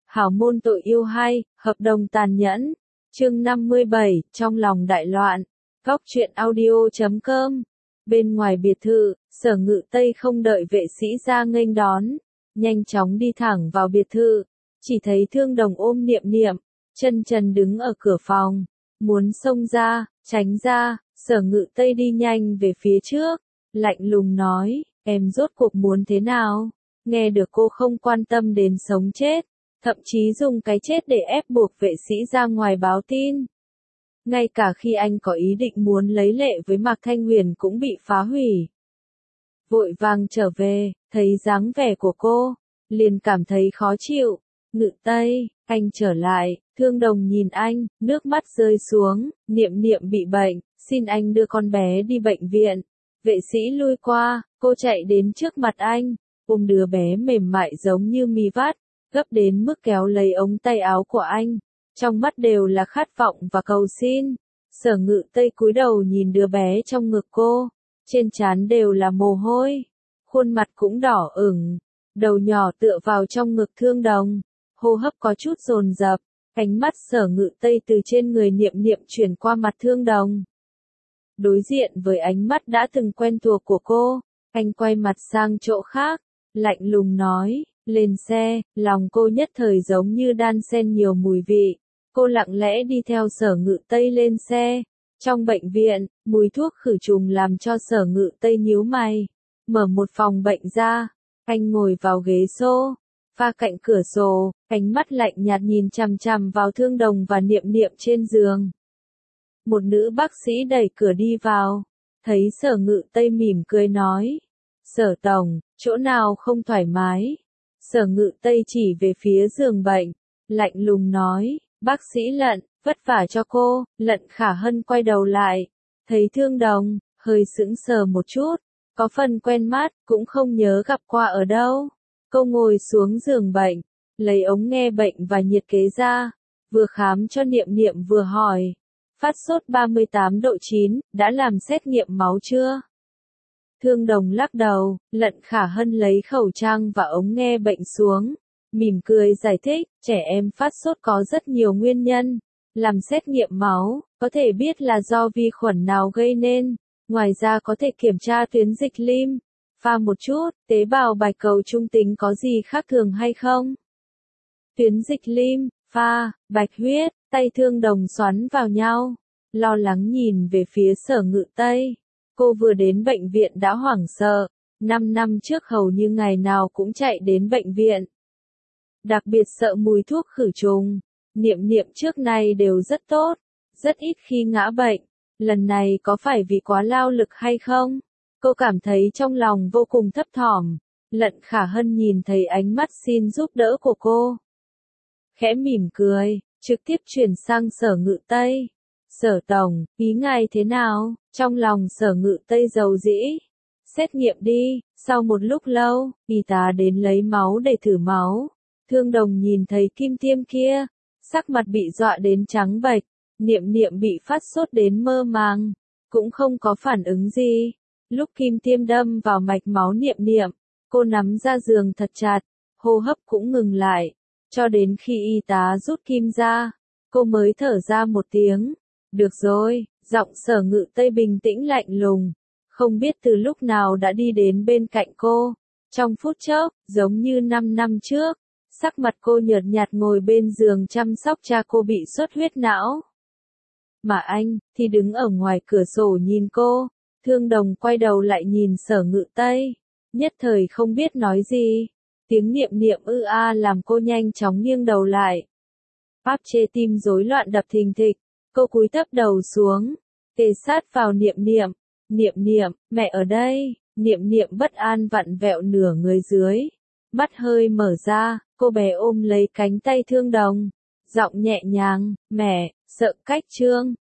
Hảo môn tội yêu hay, hợp đồng tàn nhẫn. Chương 57, trong lòng đại loạn. Góc truyện audio.com. Bên ngoài biệt thự, Sở Ngự Tây không đợi vệ sĩ ra nghênh đón, nhanh chóng đi thẳng vào biệt thự, chỉ thấy Thương Đồng ôm Niệm Niệm, chân trần đứng ở cửa phòng, muốn xông ra, tránh ra. Sở Ngự Tây đi nhanh về phía trước, lạnh lùng nói, em rốt cuộc muốn thế nào? Nghe được cô không quan tâm đến sống chết, thậm chí dùng cái chết để ép buộc vệ sĩ ra ngoài báo tin. Ngay cả khi anh có ý định muốn lấy lệ với Mạc Thanh Huyền cũng bị phá hủy. Vội vàng trở về, thấy dáng vẻ của cô, liền cảm thấy khó chịu. Ngự Tây, anh trở lại. Thương Đồng nhìn anh, nước mắt rơi xuống. Niệm Niệm bị bệnh, xin anh đưa con bé đi bệnh viện. Vệ sĩ lui qua, cô chạy đến trước mặt anh, ôm đứa bé mềm mại giống như mì vắt, gấp đến mức kéo lấy ống tay áo của anh, trong mắt đều là khát vọng và cầu xin. Sở Ngự Tây cúi đầu nhìn đứa bé trong ngực cô, trên trán đều là mồ hôi, khuôn mặt cũng đỏ ửng, đầu nhỏ tựa vào trong ngực Thương Đồng, hô hấp có chút dồn dập. Ánh mắt Sở Ngự Tây từ trên người Niệm Niệm chuyển qua mặt Thương Đồng. Đối diện với ánh mắt đã từng quen thuộc của cô, anh quay mặt sang chỗ khác, lạnh lùng nói, lên xe. Lòng cô nhất thời giống như đan xen nhiều mùi vị. Cô lặng lẽ đi theo Sở Ngự Tây lên xe. Trong bệnh viện, mùi thuốc khử trùng làm cho Sở Ngự Tây nhíu mày. Mở một phòng bệnh ra, anh ngồi vào ghế sofa cạnh cửa sổ, ánh mắt lạnh nhạt nhìn chằm chằm vào Thương Đồng và Niệm Niệm trên giường. Một nữ bác sĩ đẩy cửa đi vào, thấy Sở Ngự Tây mỉm cười nói, Sở Tổng, chỗ nào không thoải mái? Sở Ngự Tây chỉ về phía giường bệnh, lạnh lùng nói, bác sĩ Lận, vất vả cho cô. Lận Khả Hân quay đầu lại, thấy Thương Đồng, hơi sững sờ một chút, có phần quen mắt, cũng không nhớ gặp qua ở đâu. Cô ngồi xuống giường bệnh, lấy ống nghe bệnh và nhiệt kế ra, vừa khám cho Niệm Niệm vừa hỏi, phát sốt 38 độ 9, đã làm xét nghiệm máu chưa? Thương Đồng lắc đầu. Lận Khả Hân lấy khẩu trang và ống nghe bệnh xuống, mỉm cười giải thích, trẻ em phát sốt có rất nhiều nguyên nhân, làm xét nghiệm máu, có thể biết là do vi khuẩn nào gây nên, ngoài ra có thể kiểm tra tuyến dịch lim, pha một chút, tế bào bạch cầu trung tính có gì khác thường hay không? Tuyến dịch lim, pha, bạch huyết, tay Thương Đồng xoắn vào nhau, lo lắng nhìn về phía Sở Ngự Tây. Cô vừa đến bệnh viện đã hoảng sợ, 5 năm trước hầu như ngày nào cũng chạy đến bệnh viện. Đặc biệt sợ mùi thuốc khử trùng. Niệm Niệm trước nay đều rất tốt, rất ít khi ngã bệnh. Lần này có phải vì quá lao lực hay không? Cô cảm thấy trong lòng vô cùng thấp thỏm. Lận Khả Hân nhìn thấy ánh mắt xin giúp đỡ của cô, khẽ mỉm cười, trực tiếp chuyển sang Sở Ngự Tây. Sở Tổng, ý ngài thế nào? Trong lòng Sở Ngự Tây dầu dĩ. Xét nghiệm đi. Sau một lúc lâu, y tá đến lấy máu để thử máu. Thương Đồng nhìn thấy kim tiêm kia, sắc mặt bị dọa đến trắng bệch. Niệm Niệm bị phát sốt đến mơ màng, cũng không có phản ứng gì. Lúc kim tiêm đâm vào mạch máu Niệm Niệm, cô nắm ra giường thật chặt, hô hấp cũng ngừng lại. Cho đến khi y tá rút kim ra, cô mới thở ra một tiếng. Được rồi. Giọng Sở Ngự Tây bình tĩnh lạnh lùng, không biết từ lúc nào đã đi đến bên cạnh cô. Trong phút chốc, giống như 5 năm trước, sắc mặt cô nhợt nhạt ngồi bên giường chăm sóc cha cô bị xuất huyết não. Mà anh, thì đứng ở ngoài cửa sổ nhìn cô. Thương Đồng quay đầu lại nhìn Sở Ngự Tây, nhất thời không biết nói gì. Tiếng Niệm Niệm ư a làm cô nhanh chóng nghiêng đầu lại. Áp chế tim rối loạn đập thình thịch, cô cúi thấp đầu xuống, kề sát vào Niệm Niệm. Niệm Niệm, mẹ ở đây. Niệm Niệm bất an vặn vẹo nửa người dưới, mắt hơi mở ra, cô bé ôm lấy cánh tay Thương Đồng, giọng nhẹ nhàng, mẹ, sợ cách Trương.